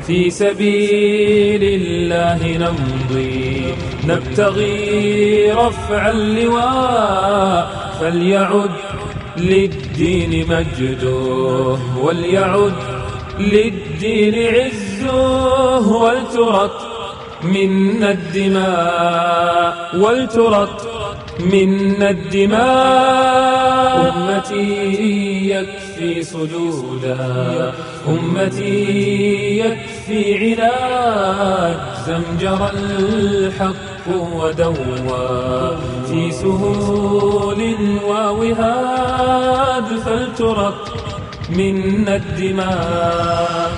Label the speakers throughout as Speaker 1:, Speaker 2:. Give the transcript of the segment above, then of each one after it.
Speaker 1: في سبيل الله نمضي نبتغي رفع اللواء، فليعد للدين مجده وليعد للدين عزه، ولترق منا الدماء منا الدماء. أمتي يكفي صدودا، أمتي يكفي عناد، زمجر الحق ودوى في سهول ووهاد، فلترق منا الدماء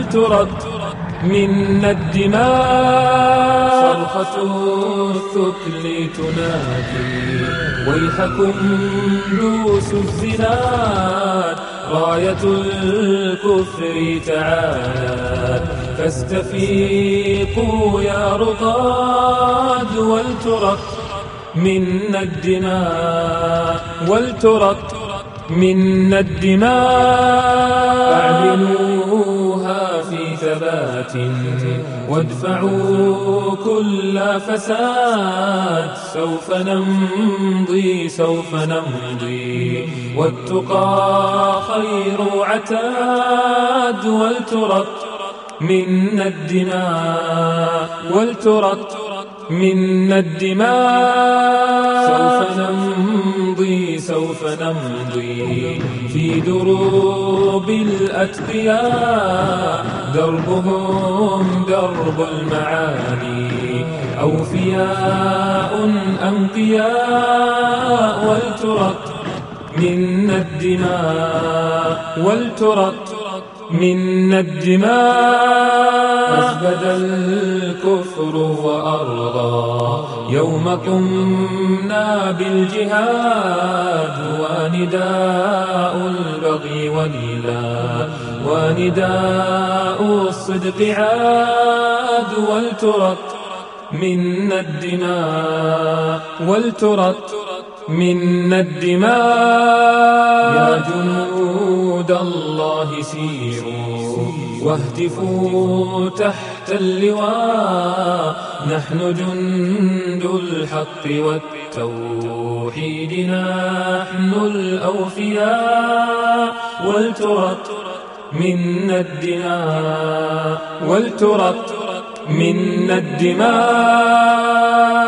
Speaker 1: منا الدماء. صرخة الثكل تنادي ويحكم دوسوا الزناد، راية الكفر تعالت فاستفيقوا يا رقاد، ولترق منا الدماء منا الدماء. أعلنوها في ثبات وادفعوا كل فساد، سوف نمضي والتقى خير عتاد، ولترق منا الدماء منا الدماء. سوف نمضي في دروب الأتقياء، دربهم درب المعاني، أوفياء أنقياء، ولترق منا الدماء منا الدماء. أزبد الكفر وأرضى يوم قمنا بالجهاد، ونداء البغي ولله ونداء الصدق عاد، ولترق منا الدماء منا الدماء. يا جنود الله سيروا واهتفوا تحت اللواء، نحن جند الحق والتوحيد نحن الأوفياء، ولترق منا الدماء منا الدماء.